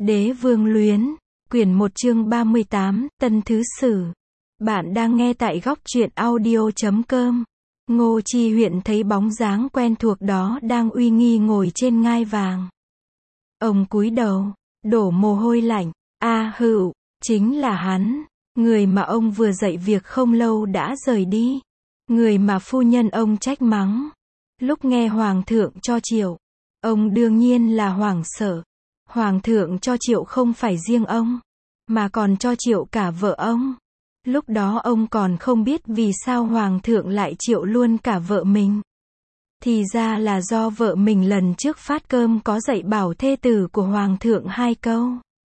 Đế vương luyến, quyển 1 chương 38, Tân Thứ Sử. Bạn đang nghe tại góc truyện audio.com. Ngô Chi Huyện thấy bóng dáng quen thuộc đó đang uy nghi ngồi trên ngai vàng. Ông cúi đầu, đổ mồ hôi lạnh. A Hựu, chính là hắn, người mà ông vừa dạy việc không lâu đã rời đi. Người mà phu nhân ông trách mắng. Lúc nghe Hoàng thượng cho triệu, ông đương nhiên là hoảng sợ. Hoàng thượng cho triệu không phải riêng ông, mà còn cho triệu cả vợ ông. Lúc đó ông còn không biết vì sao Hoàng thượng lại triệu luôn cả vợ mình. Thì ra là do vợ mình lần trước phát cơm có dạy bảo thê tử của Hoàng thượng 2 câu.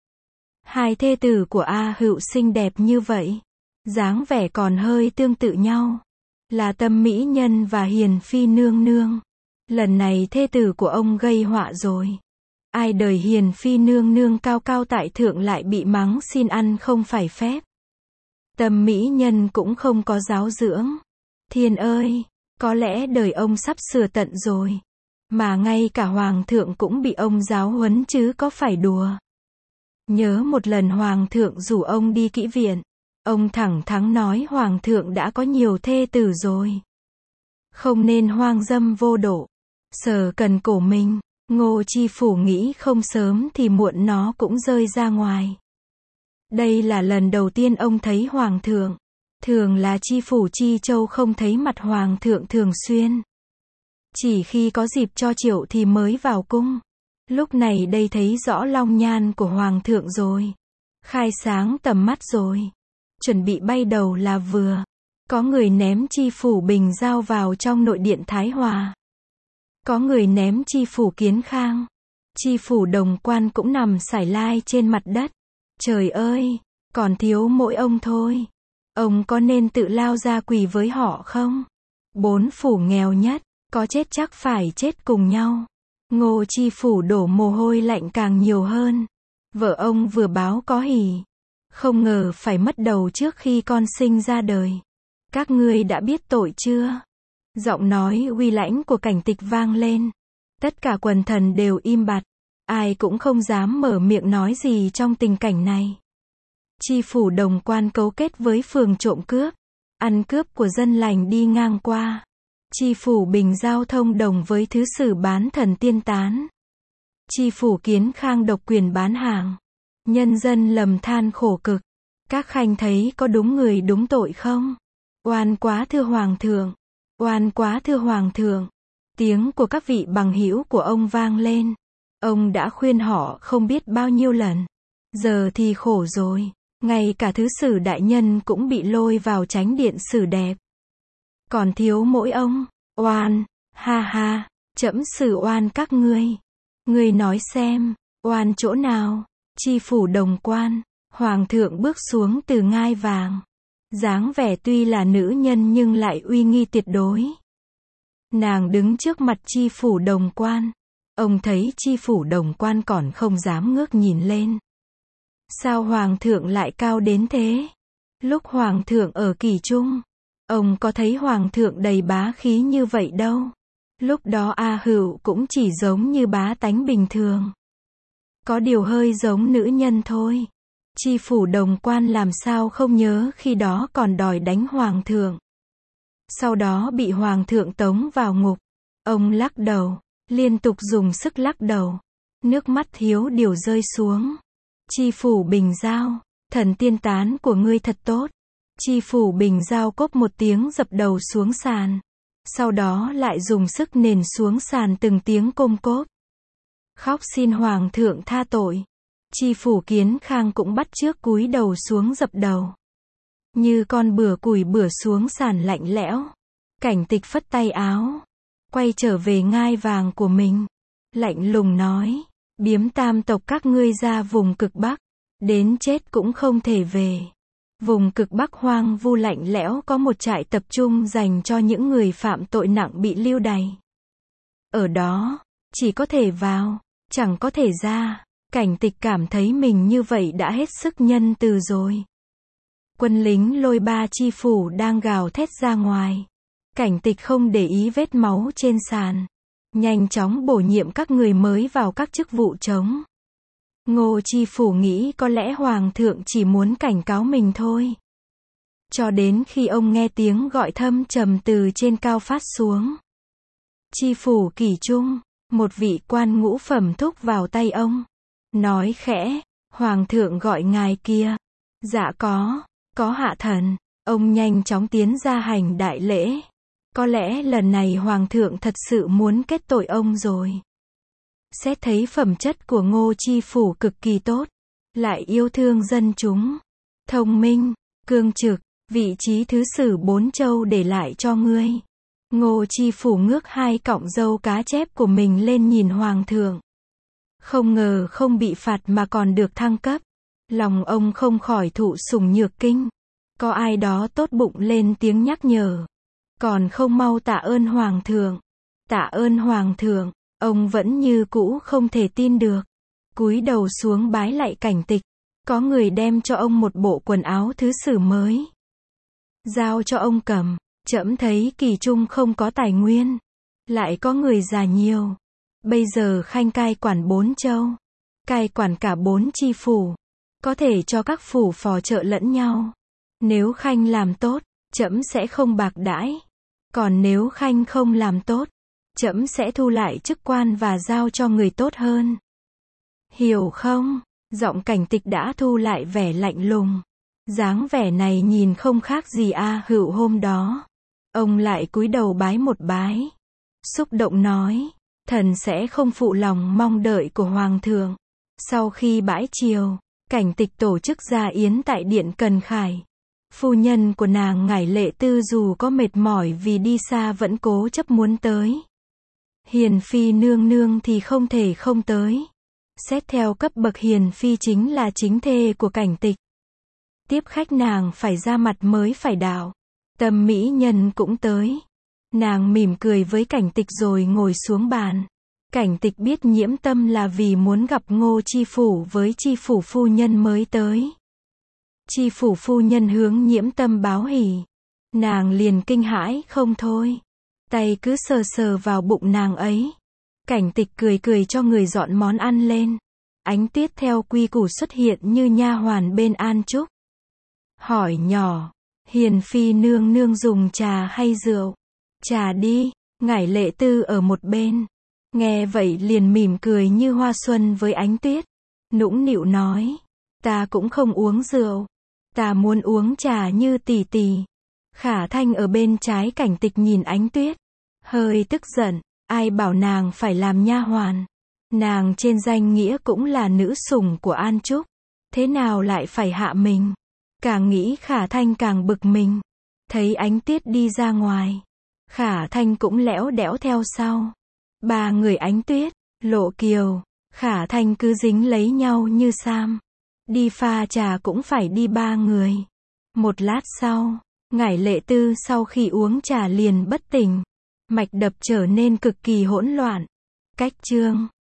Hai thê tử của A Hựu xinh đẹp như vậy, dáng vẻ còn hơi tương tự nhau, là Tâm Mỹ Nhân và Hiền Phi Nương Nương. Lần này thê tử của ông gây họa rồi. Ai đời Hiền Phi Nương Nương cao cao tại thượng lại bị mắng xin ăn không phải phép. Tâm Mỹ Nhân cũng không có giáo dưỡng. Thiên ơi, có lẽ đời ông sắp sửa tận rồi. Mà ngay cả Hoàng thượng cũng bị ông giáo huấn chứ có phải đùa. Nhớ một lần Hoàng thượng rủ ông đi kỹ viện. Ông thẳng thắn nói Hoàng thượng đã có nhiều thê tử rồi. Không nên hoang dâm vô độ. Sờ cần cổ mình. Ngô Chi Phủ nghĩ không sớm thì muộn nó cũng rơi ra ngoài. Đây là lần đầu tiên ông thấy Hoàng thượng. Thường là Chi Phủ Chi Châu không thấy mặt Hoàng thượng thường xuyên. Chỉ khi có dịp cho triệu thì mới vào cung. Lúc này đây thấy rõ long nhan của Hoàng thượng rồi. Khai sáng tầm mắt rồi. Chuẩn bị bay đầu là vừa. Có người ném Chi Phủ Bình Giao vào trong nội điện Thái Hòa. Có người ném Chi Phủ Kiến Khang. Chi Phủ Đồng Quan cũng nằm sải lai trên mặt đất. Trời ơi, còn thiếu mỗi ông thôi. Ông có nên tự lao ra quỳ với họ không? 4 phủ nghèo nhất, có chết chắc phải chết cùng nhau. Ngô Chi Phủ đổ mồ hôi lạnh càng nhiều hơn. Vợ ông vừa báo có hỉ. Không ngờ phải mất đầu trước khi con sinh ra đời. Các ngươi đã biết tội chưa? Giọng nói uy lãnh của Cảnh Tịch vang lên. Tất cả quần thần đều im bặt. Ai cũng không dám mở miệng nói gì trong tình cảnh này. Chi Phủ Đồng Quan cấu kết với phường trộm cướp. Ăn cướp của dân lành đi ngang qua. Chi Phủ Bình Giao thông đồng với thứ sử bán thần tiên tán. Chi Phủ Kiến Khang độc quyền bán hàng. Nhân dân lầm than khổ cực. Các khanh thấy có đúng người đúng tội không? Oan quá thưa Hoàng thượng. Oan quá thưa Hoàng thượng. Tiếng của các vị bằng hữu của ông vang lên. Ông đã khuyên họ không biết bao nhiêu lần. Giờ thì khổ rồi. Ngay cả thứ sử đại nhân cũng bị lôi vào chánh điện xử đẹp. Còn thiếu mỗi ông. Oan, ha ha, trẫm xử oan các ngươi. Ngươi nói xem, oan chỗ nào? Chi Phủ Đồng Quan. Hoàng thượng bước xuống từ ngai vàng. Dáng vẻ tuy là nữ nhân nhưng lại uy nghi tuyệt đối. Nàng đứng trước mặt Chi Phủ Đồng Quan. Ông thấy Chi Phủ Đồng Quan còn không dám ngước nhìn lên. Sao Hoàng thượng lại cao đến thế? Lúc Hoàng thượng ở Kỳ Trung, ông có thấy Hoàng thượng đầy bá khí như vậy đâu. Lúc đó A Hựu cũng chỉ giống như bá tánh bình thường. Có điều hơi giống nữ nhân thôi. Chi Phủ Đồng Quan làm sao không nhớ khi đó còn đòi đánh Hoàng thượng. Sau đó bị Hoàng thượng tống vào ngục. Ông lắc đầu, liên tục dùng sức lắc đầu. Nước mắt thiếu điều rơi xuống. Chi Phủ Bình Giao, thần tiên tán của ngươi thật tốt. Chi Phủ Bình Giao cốp một tiếng dập đầu xuống sàn. Sau đó lại dùng sức nền xuống sàn từng tiếng côm cốp. Khóc xin Hoàng thượng tha tội. Chi Phủ Kiến Khang cũng bắt chước cúi đầu xuống dập đầu. Như con bừa củi bừa xuống sàn lạnh lẽo. Cảnh Tịch phất tay áo. Quay trở về ngai vàng của mình. Lạnh lùng nói. Biếm tam tộc các ngươi ra vùng cực Bắc. Đến chết cũng không thể về. Vùng cực Bắc hoang vu lạnh lẽo có một trại tập trung dành cho những người phạm tội nặng bị lưu đày. Ở đó, chỉ có thể vào, chẳng có thể ra. Cảnh Tịch cảm thấy mình như vậy đã hết sức nhân từ rồi. Quân lính lôi 3 chi phủ đang gào thét ra ngoài. Cảnh Tịch không để ý vết máu trên sàn. Nhanh chóng bổ nhiệm các người mới vào các chức vụ trống. Ngô Chi Phủ nghĩ có lẽ Hoàng thượng chỉ muốn cảnh cáo mình thôi. Cho đến khi ông nghe tiếng gọi thâm trầm từ trên cao phát xuống. Chi Phủ Kỷ Trung, một vị quan ngũ phẩm thúc vào tay ông. Nói khẽ, Hoàng thượng gọi ngài kia. Dạ có hạ thần. Ông nhanh chóng tiến ra hành đại lễ. Có lẽ lần này Hoàng thượng thật sự muốn kết tội ông rồi. Xét thấy phẩm chất của Ngô Chi Phủ cực kỳ tốt, lại yêu thương dân chúng, thông minh, cương trực, vị trí thứ sử 4 châu để lại cho ngươi. Ngô Chi Phủ ngước 2 cọng râu cá chép của mình lên nhìn Hoàng thượng. Không ngờ không bị phạt mà còn được thăng cấp. Lòng ông không khỏi thụ sủng nhược kinh. Có ai đó tốt bụng lên tiếng nhắc nhở. Còn không mau tạ ơn Hoàng thượng. Tạ ơn Hoàng thượng. Ông vẫn như cũ không thể tin được. Cúi đầu xuống bái lạy Cảnh Tịch. Có người đem cho ông một bộ quần áo thứ sử mới. Giao cho ông cầm. Trẫm thấy Kỳ Trung không có tài nguyên. Lại có người già nhiều. Bây giờ Khanh cai quản 4 châu. Cai quản cả 4 chi phủ. Có thể cho các phủ phò trợ lẫn nhau. Nếu Khanh làm tốt, trẫm sẽ không bạc đãi. Còn nếu Khanh không làm tốt, trẫm sẽ thu lại chức quan và giao cho người tốt hơn. Hiểu không? Giọng Cảnh Tịch đã thu lại vẻ lạnh lùng. Dáng vẻ này nhìn không khác gì A Hữu hôm đó. Ông lại cúi đầu bái một bái. Xúc động nói, thần sẽ không phụ lòng mong đợi của Hoàng thượng. Sau khi bãi triều, Cảnh Tịch tổ chức gia yến tại Điện Cần Khải. Phu nhân của nàng Ngải Lệ Tư dù có mệt mỏi vì đi xa vẫn cố chấp muốn tới. Hiền phi nương nương thì không thể không tới. Xét theo cấp bậc hiền phi chính là chính thê của Cảnh Tịch. Tiếp khách nàng phải ra mặt mới phải đạo. Tâm mỹ nhân cũng tới. Nàng mỉm cười với Cảnh Tịch rồi ngồi xuống bàn. Cảnh Tịch biết Nhiễm Tâm là vì muốn gặp Ngô Chi Phủ với Chi Phủ phu nhân mới tới. Chi Phủ phu nhân hướng Nhiễm Tâm báo hỉ. Nàng liền kinh hãi không thôi. Tay cứ sờ sờ vào bụng nàng ấy. Cảnh Tịch cười cười cho người dọn món ăn lên. Ánh Tuyết theo quy củ xuất hiện như nha hoàn bên An Trúc. Hỏi nhỏ, hiền phi nương nương dùng trà hay rượu? Trà đi. Ngải Lệ Tư ở một bên. Nghe vậy liền mỉm cười như hoa xuân với Ánh Tuyết. Nũng nịu nói, ta cũng không uống rượu. Ta muốn uống trà như tỷ tỷ. Khả Thanh ở bên trái Cảnh Tịch nhìn Ánh Tuyết. Hơi tức giận, ai bảo nàng phải làm nha hoàn. Nàng trên danh nghĩa cũng là nữ sủng của An Trúc. Thế nào lại phải hạ mình? Càng nghĩ Khả Thanh càng bực mình. Thấy Ánh Tuyết đi ra ngoài. Khả Thanh cũng lẽo đẽo theo sau. Ba người Ánh Tuyết, Lộ Kiều, Khả Thanh cứ dính lấy nhau như sam. Đi pha trà cũng phải đi ba người. Một lát sau, Ngải Lệ Tư sau khi uống trà liền bất tỉnh. Mạch đập trở nên cực kỳ hỗn loạn. Cách chương